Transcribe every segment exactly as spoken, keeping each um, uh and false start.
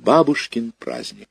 Бабушкин праздник.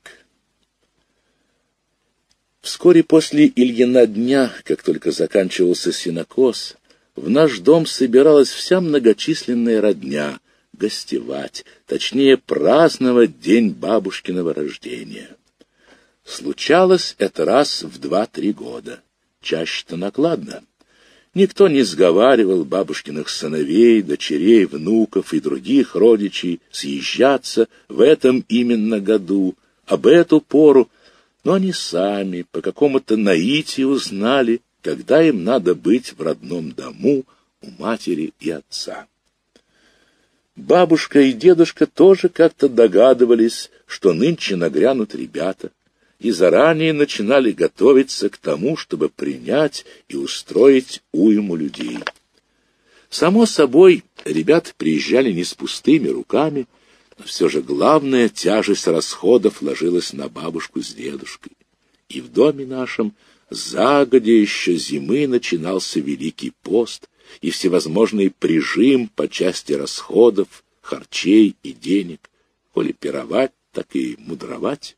Вскоре после Ильина дня, как только заканчивался сенокос, в наш дом собиралась вся многочисленная родня гостевать, точнее праздновать день бабушкиного рождения. Случалось это раз в два-три года, чаще-то накладно. Никто не сговаривал бабушкиных сыновей, дочерей, внуков и других родичей съезжаться в этом именно году, об эту пору, но они сами по какому-то наитию знали, когда им надо быть в родном дому у матери и отца. Бабушка и дедушка тоже как-то догадывались, что нынче нагрянут ребята, и заранее начинали готовиться к тому, чтобы принять и устроить уйму людей. Само собой, ребята приезжали не с пустыми руками, но все же главная тяжесть расходов ложилась на бабушку с дедушкой. И в доме нашем загодя еще зимы начинался Великий пост и всевозможный прижим по части расходов, харчей и денег, коли пировать, так и мудровать.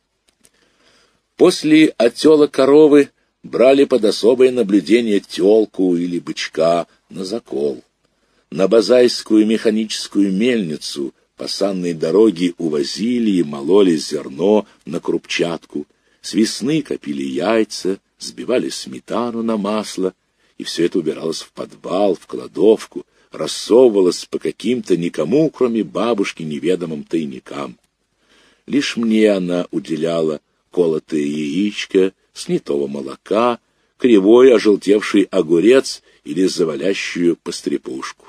После отела коровы брали под особое наблюдение телку или бычка на закол. На базайскую механическую мельницу по санной дороге увозили и мололи зерно на крупчатку, с весны копили яйца, сбивали сметану на масло, и все это убиралось в подвал, в кладовку, рассовывалось по каким-то никому, кроме бабушки, неведомым тайникам. Лишь мне она уделяла колотое яичко, снятого молока, кривой ожелтевший огурец или завалящую пострепушку.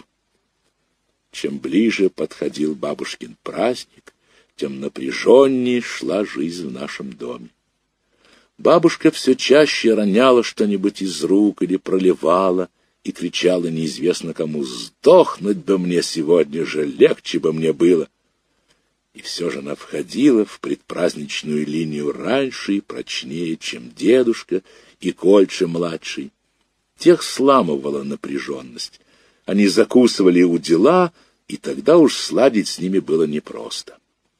Чем ближе подходил бабушкин праздник, тем напряженнее шла жизнь в нашем доме. Бабушка все чаще роняла что-нибудь из рук или проливала и кричала неизвестно кому: «Сдохнуть бы мне сегодня же, легче бы мне было!» И все же она входила в предпраздничную линию раньше и прочнее, чем дедушка и Кольча-младший. Тех сламывала напряженность. Они закусывали у дела, и тогда уж сладить с ними было непросто.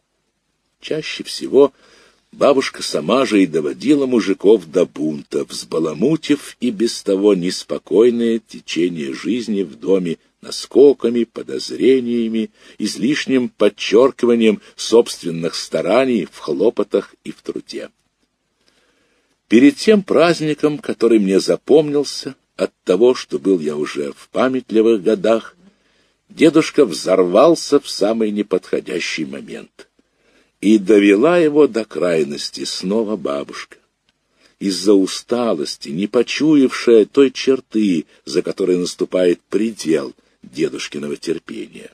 Чаще всего бабушка сама же и доводила мужиков до бунта, взбаламутив и без того неспокойное течение жизни в доме наскоками, подозрениями, излишним подчеркиванием собственных стараний в хлопотах и в труде. Перед тем праздником, который мне запомнился от того, что был я уже в памятливых годах, дедушка взорвался в самый неподходящий момент. И довела его до крайности снова бабушка. Из-за усталости, не почуявшая той черты, за которой наступает предел дедушкиного терпения.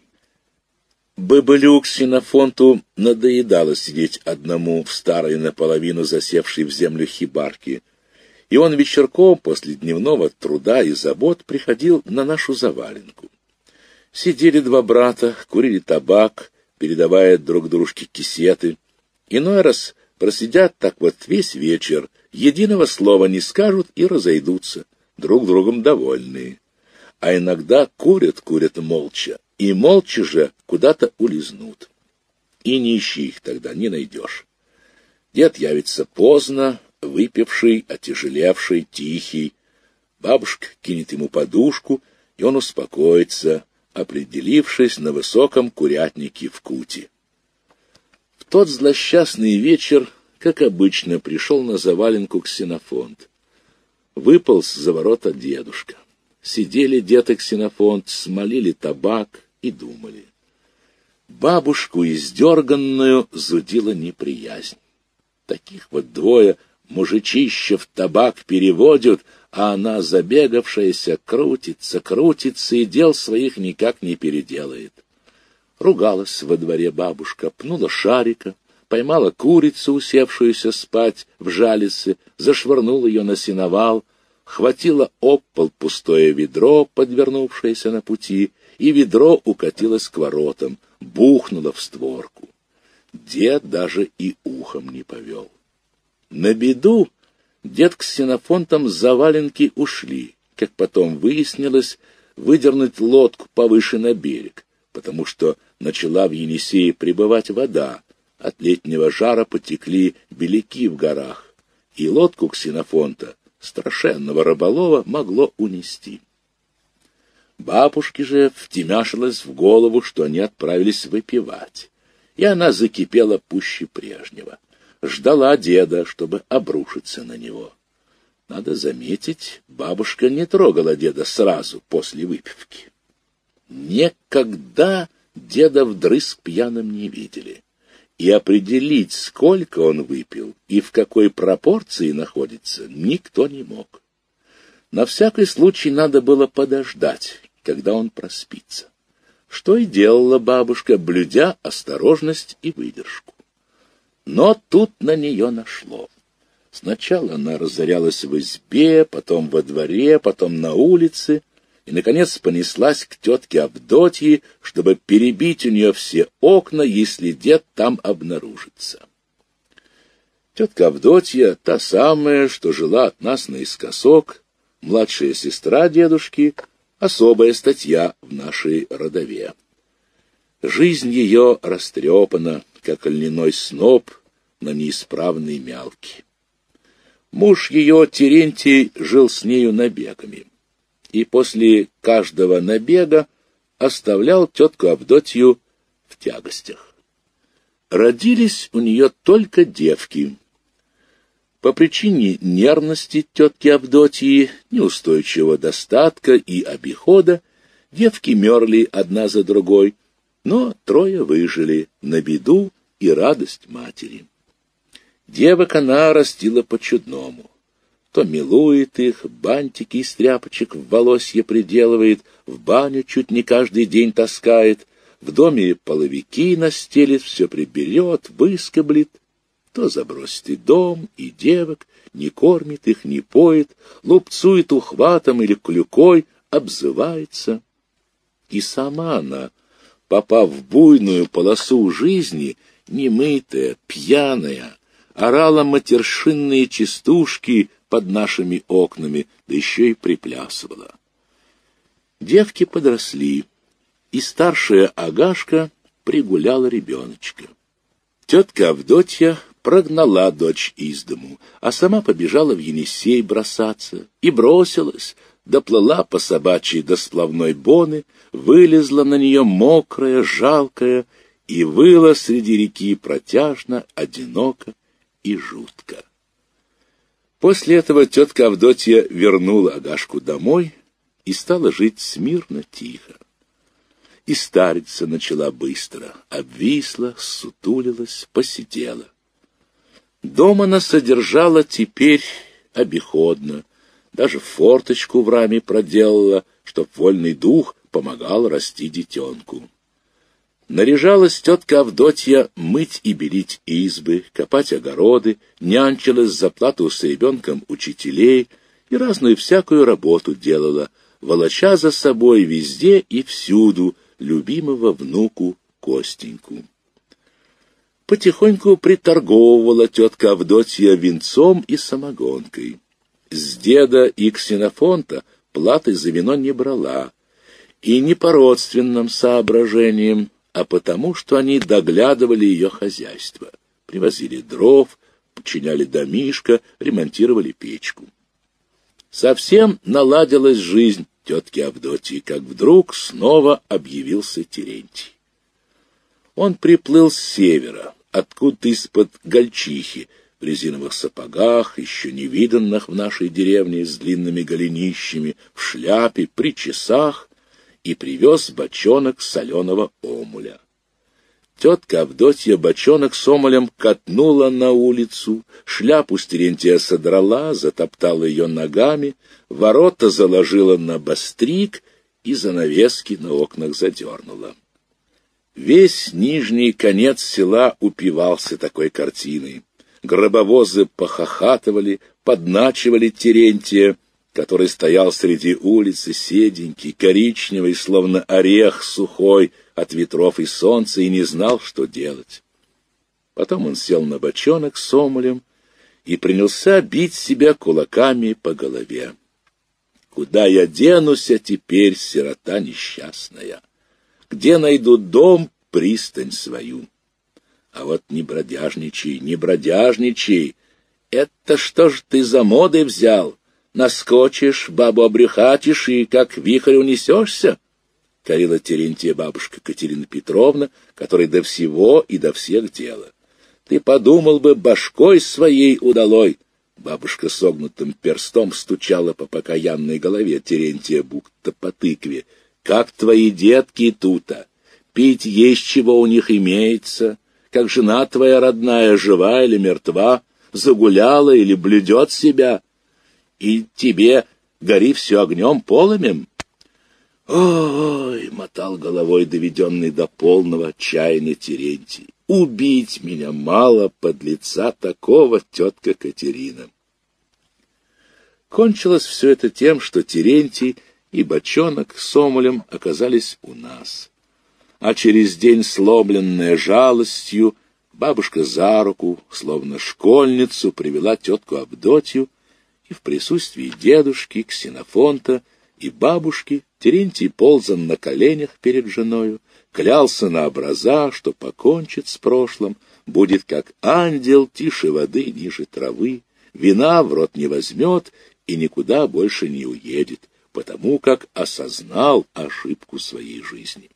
Бобылю Ксенофонту надоедало сидеть одному в старой наполовину засевшей в землю хибарке, и он вечерком после дневного труда и забот приходил на нашу заваленку. Сидели два брата, курили табак, передавая друг дружке кисеты. Иной раз просидят так вот весь вечер, единого слова не скажут и разойдутся, друг другом довольные. А иногда курят-курят молча, и молча же куда-то улизнут. И не ищи их тогда, не найдешь. Дед явится поздно, выпивший, отяжелевший, тихий. Бабушка кинет ему подушку, и он успокоится, определившись на высоком курятнике в куте. В тот злосчастный вечер, как обычно, пришел на заваленку Ксенофонт. Выполз за ворота дедушка. Сидели дед и Ксенофонт, смолили табак и думали. Бабушку издерганную зудила неприязнь. Таких вот двое мужичищев табак переводят, а она, забегавшаяся, крутится, крутится и дел своих никак не переделает. Ругалась во дворе бабушка, пнула шарика, поймала курицу, усевшуюся спать в жалице, зашвырнула ее на сеновал, хватила об пол пустое ведро, подвернувшееся на пути, и ведро укатилось к воротам, бухнуло в створку. Дед даже и ухом не повел. На беду дед к Ксенофонтам с заваленки ушли, как потом выяснилось, выдернуть лодку повыше на берег, потому что начала в Енисее прибывать вода, От летнего жара потекли беляки в горах, и лодку Ксенофонта, страшенного рыболова, могло унести. Бабушке же втемяшилось в голову, что они отправились выпивать, и она закипела пуще прежнего. Ждала деда, чтобы обрушиться на него. Надо заметить, бабушка не трогала деда сразу после выпивки. Никогда деда вдрызг пьяным не видели, и определить, сколько он выпил и в какой пропорции находится, никто не мог. На всякий случай надо было подождать, когда он проспится, что и делала бабушка, блюдя осторожность и выдержку. Но тут на нее нашло. Сначала она разорялась в избе, потом во дворе, потом на улице, и, наконец, понеслась к тетке Авдотье, чтобы перебить у нее все окна, если дед там обнаружится. Тетка Авдотья, та самая, что жила от нас наискосок, младшая сестра дедушки, особая статья в нашей родове. Жизнь ее растрепана, как льняной сноп на неисправной мялке. Муж ее, Терентий, жил с нею набегами, и после каждого набега оставлял тетку Авдотью в тягостях. Родились у нее только девки. По причине нервности тетки Авдотьи, неустойчивого достатка и обихода, девки мерли одна за другой, но трое выжили на беду и радость матери. Девок она растила по-чудному. То милует их, бантики из тряпочек в волосье приделывает, в баню чуть не каждый день таскает, в доме половики настелит, все приберет, выскоблит, то забросит и дом, и девок, не кормит их, не поет, лупцует ухватом или клюкой, обзывается. И сама она, попав в буйную полосу жизни, немытая, пьяная, орала матершинные частушки под нашими окнами, да еще и приплясывала. Девки подросли, и старшая Агашка пригуляла ребеночка. Тетка Авдотья прогнала дочь из дому, а сама побежала в Енисей бросаться, и бросилась, доплыла по собачьей до сплавной боны, вылезла на нее мокрая, жалкая, и выла среди реки протяжно, одиноко и жутко. После этого тетка Авдотья вернула Агашку домой и стала жить смирно, тихо. И стариться начала быстро, обвисла, сутулилась, посидела. Дом она содержала теперь обиходно, даже форточку в раме проделала, чтоб вольный дух помогал расти детенку. Наряжалась тетка Авдотья мыть и белить избы, копать огороды, нянчилась за плату с ребенком учителей и разную всякую работу делала, волоча за собой везде и всюду любимого внуку Костеньку. Потихоньку приторговывала тетка Авдотья винцом и самогонкой. С деда и Ксенофонта платы за вино не брала, и не по родственным соображениям, а потому, что они доглядывали ее хозяйство, привозили дров, починяли домишко, ремонтировали печку. Совсем наладилась жизнь тетки Авдотьи, как вдруг снова объявился Терентий. Он приплыл с севера, откуда-то из-под Гольчихи, в резиновых сапогах, еще не виданных в нашей деревне, с длинными голенищами, в шляпе, при часах, и привез бочонок соленого омуля. Тетка Авдотья бочонок с омулем катнула на улицу, шляпу с Терентия содрала, затоптала ее ногами, ворота заложила на бастрик и занавески на окнах задернула. Весь нижний конец села упивался такой картиной. Гробовозы похохатывали, подначивали Терентия, который стоял среди улицы, седенький, коричневый, словно орех сухой от ветров и солнца, и не знал, что делать. Потом он сел на бочонок с омулем и принялся бить себя кулаками по голове. «Куда я денусь, а теперь, сирота несчастная? Где найду дом, пристань свою? А вот не бродяжничай, не бродяжничай. Это что ж ты за моды взял? Наскочишь, бабу обрюхатишь и как вихрь унесешься? — корила Терентия бабушка Катерина Петровна, которой до всего и до всех дела. — Ты подумал бы, башкой своей удалой. Бабушка согнутым перстом стучала по покаянной голове Терентия будто по тыкве. — Как твои детки тута? Пить есть чего у них имеется? Как жена твоя родная, жива или мертва? Загуляла или блюдет себя? И тебе гори все огнем полымем? Ой, мотал головой доведенный до полного отчаяния Терентий. Убить меня мало, подлеца такого, тетка Катерина. Кончилось все это тем, что Терентий и бочонок с омулем оказались у нас. А через день, сломленная жалостью, бабушка за руку, словно школьницу, привела тетку Авдотью, и в присутствии дедушки, Ксенофонта и бабушки Терентий ползан на коленях перед женою, клялся на образа, что покончит с прошлым, будет как ангел, тише воды, ниже травы, вина в рот не возьмет и никуда больше не уедет, потому как осознал ошибку своей жизни.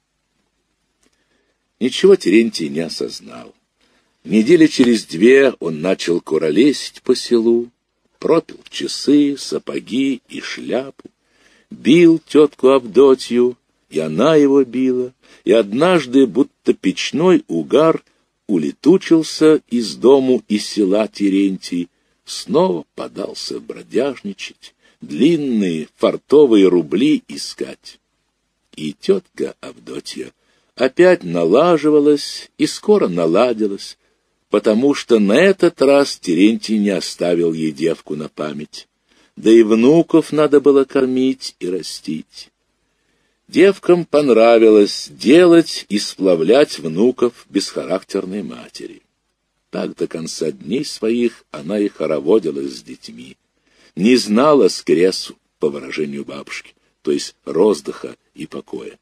Ничего Терентий не осознал. Недели через две он начал куролесить по селу, пропил часы, сапоги и шляпу, бил тетку Авдотью, и она его била, и однажды, будто печной угар, улетучился из дому и села Терентий, снова подался бродяжничать, длинные фартовые рубли искать. И тетка Авдотья опять налаживалась и скоро наладилась, потому что на этот раз Терентий не оставил ей девку на память, да и внуков надо было кормить и растить. Девкам понравилось делать и сплавлять внуков бесхарактерной матери. Так до конца дней своих она и хороводила с детьми, не знала скресу, по выражению бабушки, то есть роздыха и покоя.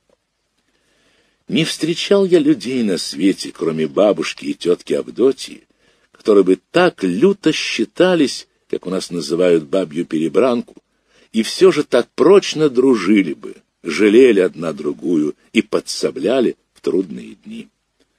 Не встречал я людей на свете, кроме бабушки и тетки Авдотьи, которые бы так люто считались, как у нас называют бабью перебранку, и все же так прочно дружили бы, жалели одна другую и подсобляли в трудные дни.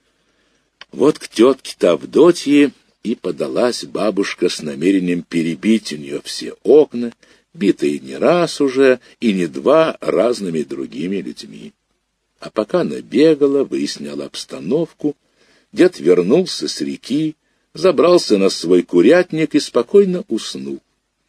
Вот к тетке-то Авдотье и подалась бабушка с намерением перебить у нее все окна, битые не раз уже и не два разными другими людьми. А пока набегала, выясняла обстановку, дед вернулся с реки, забрался на свой курятник и спокойно уснул.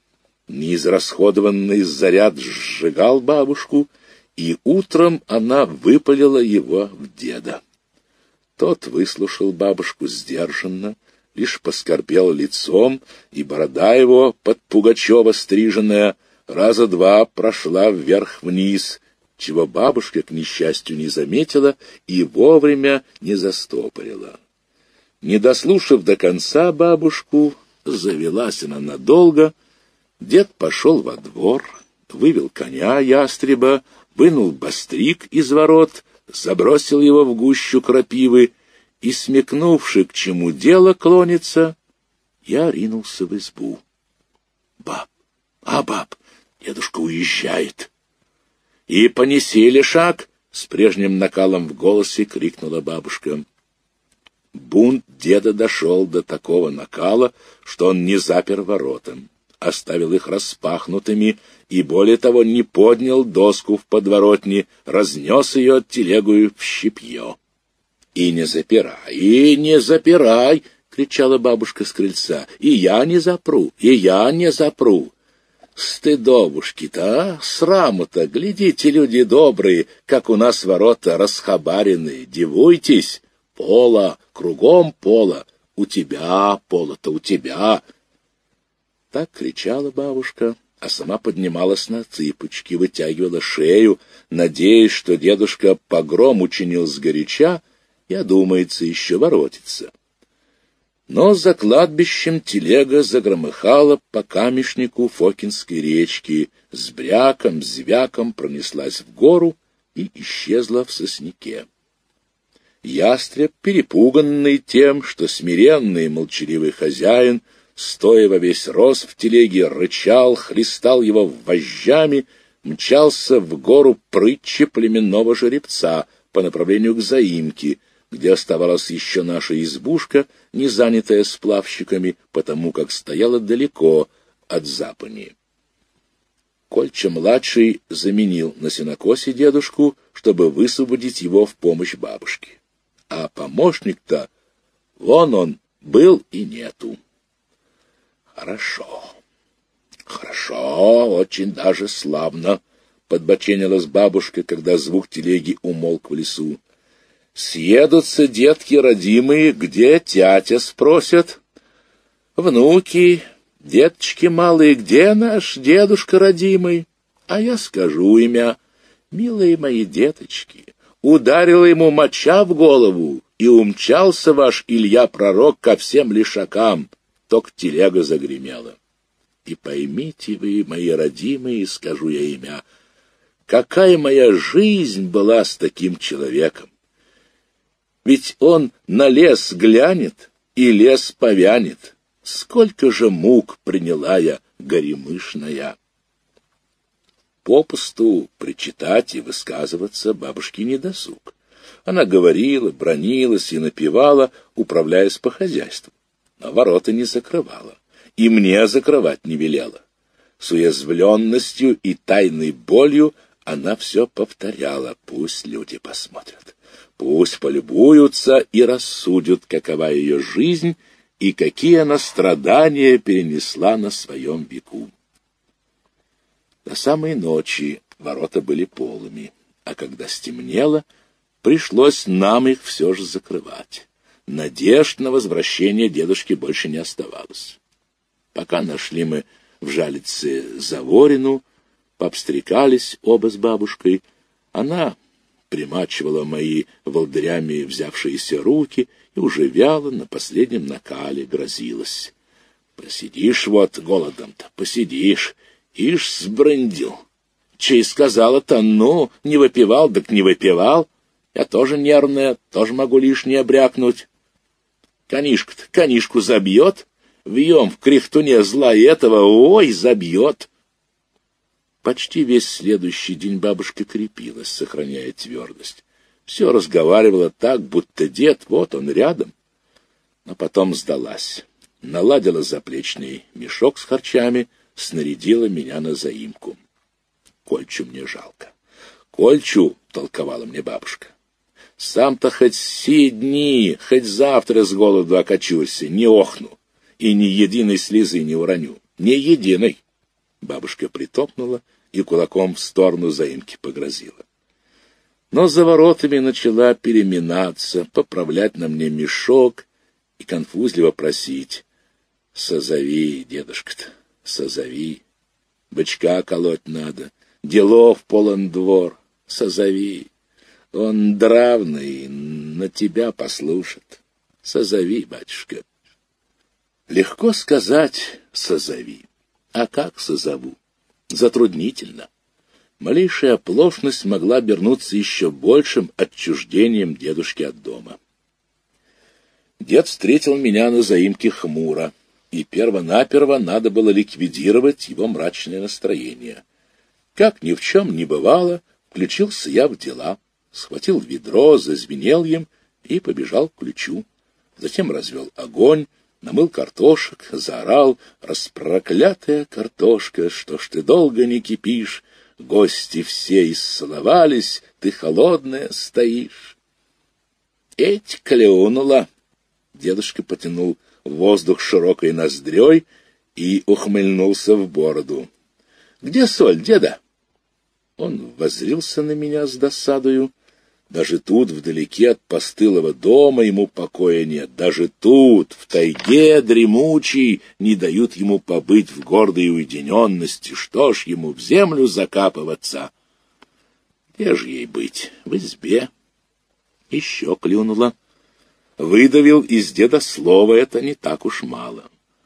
Неизрасходованный заряд сжигал бабушку, и утром она выпалила его в деда. Тот выслушал бабушку сдержанно, лишь поскорбел лицом, и борода его, под Пугачева стриженная, раза два прошла вверх-вниз, чего бабушка, к несчастью, не заметила и вовремя не застопорила. Не дослушав до конца бабушку, завелась она надолго, дед пошел во двор, вывел коня ястреба, вынул бастрик из ворот, забросил его в гущу крапивы и, смекнувши, к чему дело клонится, я ринулся в избу. — Баб, а, баб, дедушка уезжает. — И понеси ли шаг? — с прежним накалом в голосе крикнула бабушка. Бунт деда дошел до такого накала, что он не запер ворота, оставил их распахнутыми и, более того, не поднял доску в подворотне, разнес ее от телегою в щепье. — И не запирай, и не запирай! — кричала бабушка с крыльца. — И я не запру, и я не запру! Стыдобушки-то, а? Сраму-то! Глядите, люди добрые, как у нас ворота расхабарены! Дивуйтесь! Пола, кругом пола! У тебя пола-то, у тебя! Так кричала бабушка, а сама поднималась на цыпочки, вытягивала шею, надеясь, что дедушка погром учинил сгоряча и одумается еще воротиться. Но за кладбищем телега загромыхала по камешнику Фокинской речки, с бряком, звяком пронеслась в гору и исчезла в сосняке. ястреб, перепуганный тем, что смиренный и молчаливый хозяин, стоя во весь рост в телеге, рычал, хлестал его вожжами, мчался в гору прытчи племенного жеребца по направлению к заимке, где оставалась еще наша избушка, не занятая сплавщиками, потому как стояла далеко от запани. Кольча-младший заменил на сенокосе дедушку, чтобы высвободить его в помощь бабушке. А помощник-то, вон он, был и нету. Хорошо, хорошо, очень даже славно, подбоченилась бабушка, когда звук телеги умолк в лесу. Съедутся детки родимые, где тятя спросят. Внуки, деточки малые, где наш дедушка родимый? А я скажу имя. Милые мои деточки, ударила ему моча в голову, и умчался ваш Илья-пророк ко всем лишакам, только телега загремела. И поймите вы, мои родимые, скажу я имя, какая моя жизнь была с таким человеком. Ведь он на лес глянет, и лес повянет. Сколько же мук приняла я, горемышная! Попусту причитать и высказываться бабушке не досуг. Она говорила, бранилась и напевала, управляясь по хозяйству, но ворота не закрывала, и мне закрывать не велела. С уязвленностью и тайной болью она все повторяла: пусть люди посмотрят. Пусть полюбуются и рассудят, какова ее жизнь и какие она страдания перенесла на своем веку. До самой ночи ворота были полыми, а когда стемнело, пришлось нам их все же закрывать. Надежд на возвращение дедушки больше не оставалось. Пока нашли мы в Жалице Заворину, пообстрекались оба с бабушкой, она примачивала мои волдырями взявшиеся руки и уже вяло на последнем накале грозилась. Посидишь вот голодом-то, посидишь, ишь сбрындил. Чей сказала-то, ну, не выпивал, так не выпивал. Я тоже нервная, тоже могу лишнее брякнуть. Конишка-то конишку забьет, вьем в кряхтуне зла и этого, ой, забьет. Почти весь следующий день бабушка крепилась, сохраняя твердость. Все разговаривала так, будто дед, вот он рядом. Но потом сдалась. Наладила заплечный мешок с харчами, снарядила меня на заимку. Кольчу мне жалко. Кольчу, толковала мне бабушка, сам-то хоть все дни, хоть завтра с голоду окочурься, не охну, и ни единой слезы не уроню, ни единой. Бабушка притопнула и кулаком в сторону заимки погрозила. Но за воротами начала переминаться, поправлять на мне мешок и конфузливо просить: «Созови, дедушка-то, созови, бычка колоть надо, делов полон двор, созови, он дравный, на тебя послушает, созови, батюшка». Легко сказать «созови». А как созову? Затруднительно. Малейшая оплошность могла обернуться еще большим отчуждением дедушки от дома. Дед встретил меня на заимке хмуро, и перво-наперво надо было ликвидировать его мрачное настроение. Как ни в чем не бывало, включился я в дела, схватил ведро, зазвенел им и побежал к ключу. Затем развел огонь, намыл картошек, заорал: «Распроклятая картошка, что ж ты долго не кипишь? Гости все исцеловались, ты холодная стоишь». «Эть клюнула!» Дедушка потянул воздух широкой ноздрёй и ухмыльнулся в бороду. «Где соль, деда?» Он воззрился на меня с досадою. Даже тут, вдалеке от постылого дома, ему покоя нет. Даже тут, в тайге дремучей, не дают ему побыть в гордой уединенности. Что ж ему в землю закапываться? Где же ей быть? В избе. Еще клюнула. Выдавил из деда слово, это не так уж мало.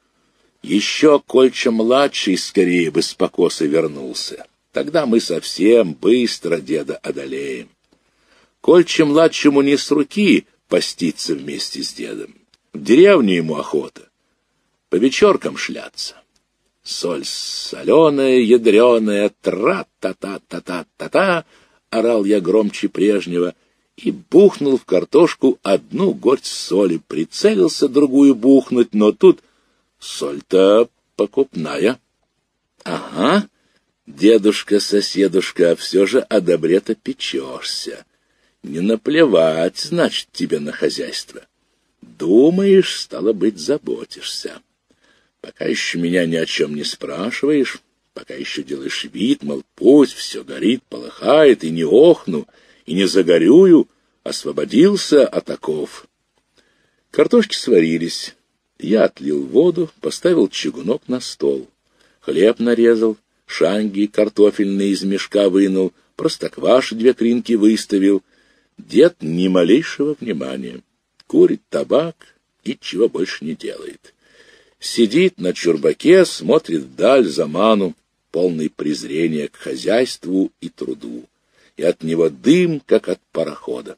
Еще Кольча-младший скорее бы с покоса вернулся. Тогда мы совсем быстро деда одолеем. Кольче-младшему не с руки поститься вместе с дедом. В деревню ему охота, по вечеркам шляться. Соль соленая, ядреная, тра-та-та-та-та-та-та, орал я громче прежнего и бухнул в картошку одну горсть соли. Прицелился другую бухнуть, но тут соль-то покупная. Ага, дедушка-соседушка, все же о добре-то печешься. Не наплевать, значит, тебе на хозяйство. Думаешь, стало быть, заботишься. Пока еще меня ни о чем не спрашиваешь, пока еще делаешь вид, мол, пусть все горит, полыхает, и не охну, и не загорюю, освободился от оков. Картошки сварились. Я отлил воду, поставил чугунок на стол. Хлеб нарезал, шанги картофельные из мешка вынул, простокваши две кринки выставил. Дед ни малейшего внимания. Курит табак и чего больше не делает. Сидит на чурбаке, смотрит вдаль за ману, полный презрения к хозяйству и труду. И от него дым, как от парохода.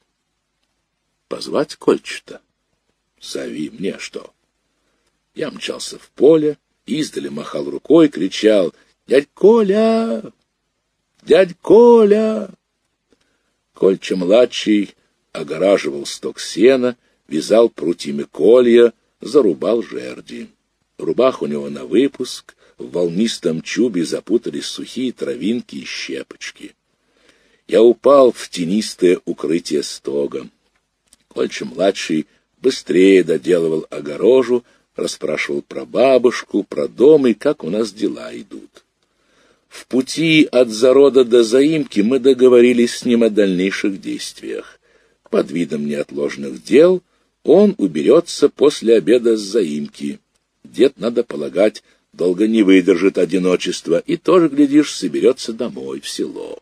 Позвать Кольчу-то? Зови мне что? Я мчался в поле, издали махал рукой, кричал: «Дядь Коля! Дядь Коля!» Кольча-младший огораживал сток сена, вязал прутьями колья, зарубал жерди. Рубах у него на выпуск, в волнистом чубе запутались сухие травинки и щепочки. Я упал в тенистое укрытие стога. Кольча-младший быстрее доделывал огорожу, расспрашивал про бабушку, про дом и как у нас дела идут. В пути от зарода до заимки мы договорились с ним о дальнейших действиях. Под видом неотложных дел он уберется после обеда с заимки. Дед, надо полагать, долго не выдержит одиночества и тоже, глядишь, соберется домой, в село.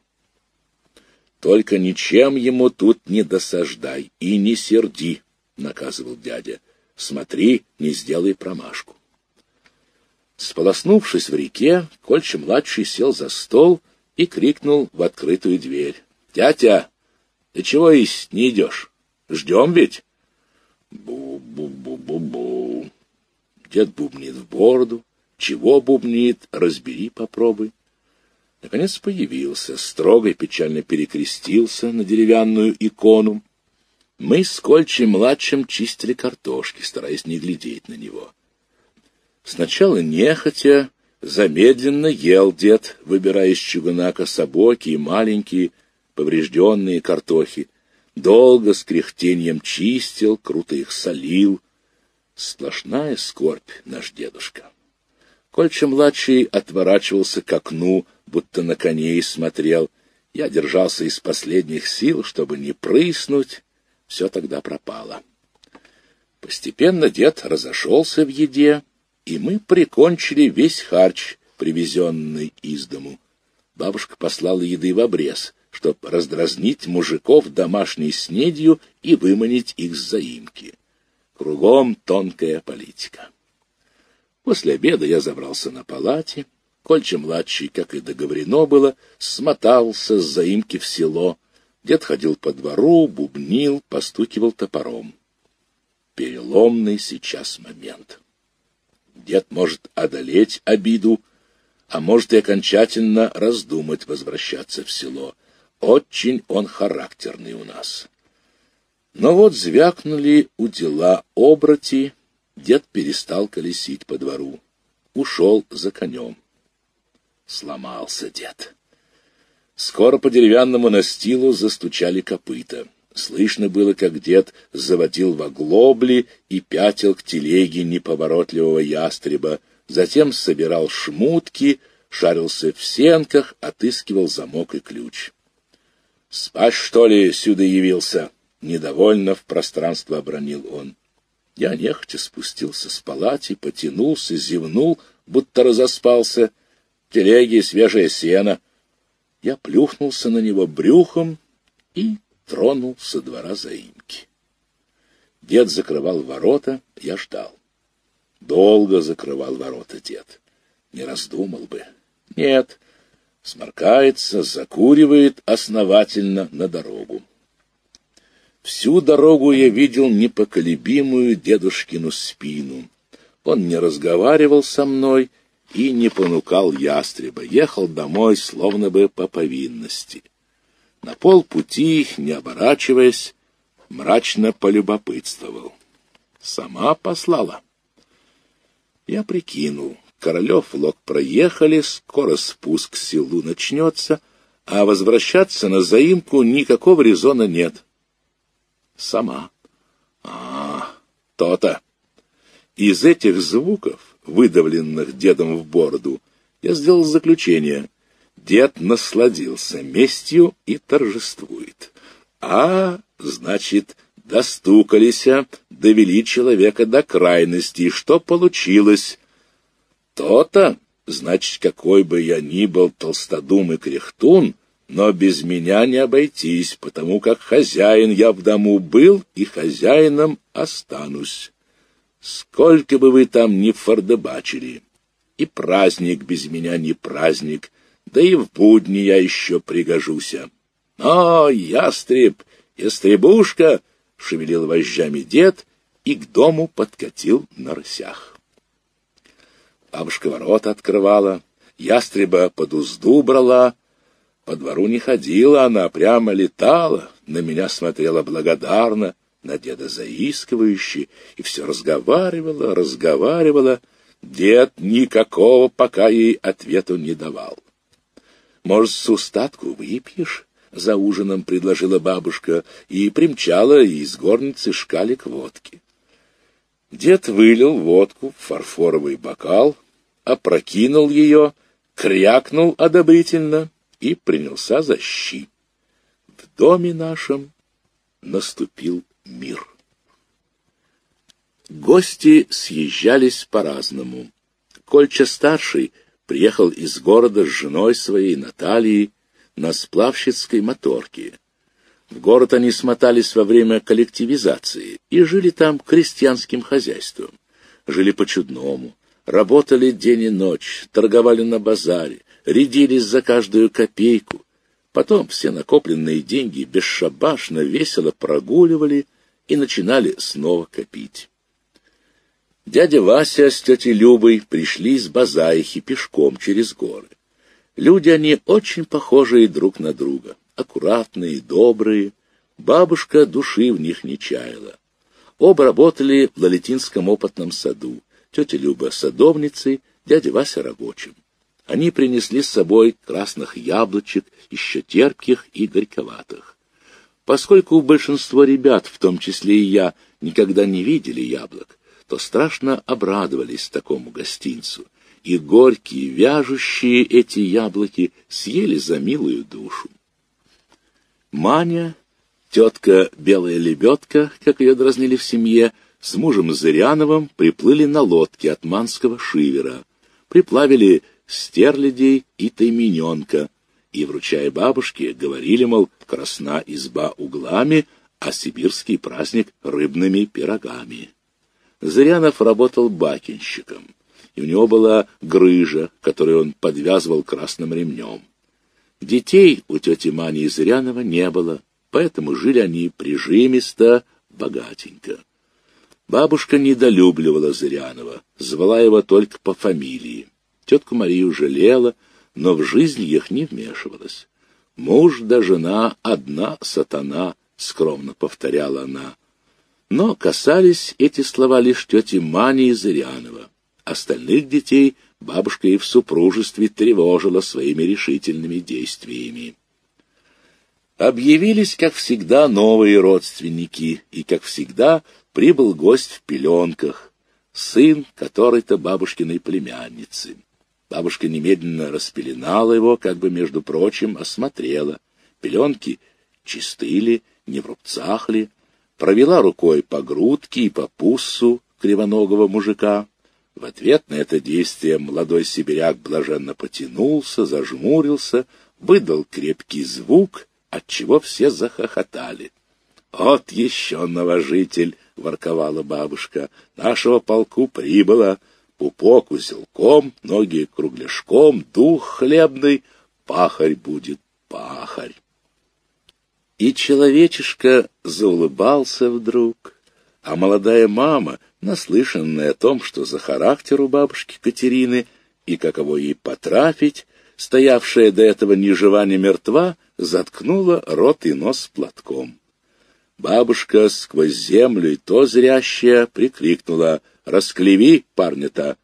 Только ничем ему тут не досаждай и не серди, — наказывал дядя. Смотри, не сделай промашку. Сполоснувшись в реке, Кольча-младший сел за стол и крикнул в открытую дверь: «Тятя, ты чего есть не идешь? Ждем ведь?» Бу-бу-бу-бу-бу. Дед бубнит в бороду. Чего бубнит, разбери, попробуй. Наконец появился, строго и печально перекрестился на деревянную икону. Мы с Кольчей-младшим чистили картошки, стараясь не глядеть на него. Сначала нехотя, замедленно ел дед, выбирая из чугуна кособокие, маленькие, поврежденные картохи. Долго с кряхтением чистил, круто их солил. Сплошная скорбь наш дедушка. Кольча-младший отворачивался к окну, будто на коней смотрел. Я держался из последних сил, чтобы не прыснуть. Все тогда пропало. Постепенно дед разошелся в еде, и мы прикончили весь харч, привезенный из дому. Бабушка послала еды в обрез, чтоб раздразнить мужиков домашней снедью и выманить их с заимки. Кругом тонкая политика. После обеда я забрался на палате. Кольча-младший, как и договорено было, смотался с заимки в село. Дед ходил по двору, бубнил, постукивал топором. Переломный сейчас момент. Дед может одолеть обиду, а может и окончательно раздумать возвращаться в село. Очень он характерный у нас. Но вот звякнули у дела оброти, дед перестал колесить по двору. Ушел за конем. Сломался дед. Скоро по деревянному настилу застучали копыта. Слышно было, как дед заводил в оглобли и пятил к телеге неповоротливого ястреба, затем собирал шмутки, шарился в сенках, отыскивал замок и ключ. — Спать, что ли, сюда явился? — недовольно в пространство обронил он. Я нехотя спустился с палати, потянулся, зевнул, будто разоспался. В телеге свежее сено. Я плюхнулся на него брюхом и тронул со двора заимки. Дед закрывал ворота, я ждал. Долго закрывал ворота дед. Не раздумал бы. Нет, сморкается, закуривает основательно на дорогу. Всю дорогу я видел непоколебимую дедушкину спину. Он не разговаривал со мной и не понукал ястреба, ехал домой словно бы по повинности. На полпути, не оборачиваясь, мрачно полюбопытствовал. Сама послала. Я прикинул. Королев Лог проехали, скоро спуск к селу начнется, а возвращаться на заимку никакого резона нет. Сама. А, то-то. Из этих звуков, выдавленных дедом в бороду, я сделал заключение. Дед насладился местью и торжествует. А, значит, достукались, довели человека до крайности. Что получилось? То-то, значит, какой бы я ни был толстодум и кряхтун, но без меня не обойтись, потому как хозяин я в дому был и хозяином останусь. Сколько бы вы там ни фордебачили, и праздник без меня не праздник, да и в будни я еще пригожуся. О, ястреб, ястребушка! — шевелил вожжами дед и к дому подкатил на рысях. Бабушка ворота открывала, ястреба под узду брала. По двору не ходила она, прямо летала, на меня смотрела благодарно, на деда заискивающе, и все разговаривала, разговаривала. Дед никакого пока ей ответу не давал. «Может, с устатку выпьешь?» — за ужином предложила бабушка и примчала из горницы шкалик водки. Дед вылил водку в фарфоровый бокал, опрокинул ее, крякнул одобрительно и принялся за щи. В доме нашем наступил мир. Гости съезжались по-разному. Кольча-старший приехал из города с женой своей Натальей на сплавщицкой моторке. В город они смотались во время коллективизации и жили там крестьянским хозяйством. Жили по-чудному, работали день и ночь, торговали на базаре, рядились за каждую копейку. Потом все накопленные деньги бесшабашно, весело прогуливали и начинали снова копить. Дядя Вася с тетей Любой пришли с базаихи пешком через горы. Люди они очень похожие друг на друга, аккуратные, добрые. Бабушка души в них не чаяла. Оба работали в Лалетинском опытном саду. Тетя Люба садовницей, дядя Вася рабочим. Они принесли с собой красных яблочек, еще терпких и горьковатых. Поскольку большинство ребят, в том числе и я, никогда не видели яблок, то страшно обрадовались такому гостинцу, и горькие, вяжущие эти яблоки съели за милую душу. Маня, тетка Белая Лебедка, как ее дразнили в семье, с мужем Зыряновым приплыли на лодке от Манского шивера, приплавили стерлядей и таймененка, и, вручая бабушке, говорили, мол, красна изба углами, а сибирский праздник рыбными пирогами. Зырянов работал бакенщиком, и у него была грыжа, которую он подвязывал красным ремнем. Детей у тети Мани и Зырянова не было, поэтому жили они прижимисто, богатенько. Бабушка недолюбливала Зырянова, звала его только по фамилии. Тетку Марию жалела, но в жизнь их не вмешивалась. «Муж да жена — одна сатана», — скромно повторяла она. Но касались эти слова лишь тети Мани и Зырянова. Остальных детей бабушка и в супружестве тревожила своими решительными действиями. Объявились, как всегда, новые родственники, и, как всегда, прибыл гость в пеленках, сын которой-то бабушкиной племянницы. Бабушка немедленно распеленала его, как бы, между прочим, осмотрела. Пеленки чисты ли, не в рубцах ли, провела рукой по грудке и по пуссу кривоногого мужика. В ответ на это действие молодой сибиряк блаженно потянулся, зажмурился, выдал крепкий звук, отчего все захохотали. «Вот еще новожитель!» — ворковала бабушка. «Нашего полку прибыло. Пупок узелком, ноги кругляшком, дух хлебный. Пахарь будет пахарь». И человечишка заулыбался вдруг, а молодая мама, наслышанная о том, что за характер у бабушки Катерины и каково ей потрафить, стоявшая до этого ни жива, ни мертва, заткнула рот и нос платком. Бабушка сквозь землю и то зрящая прикрикнула: «Расклеви парня-то!»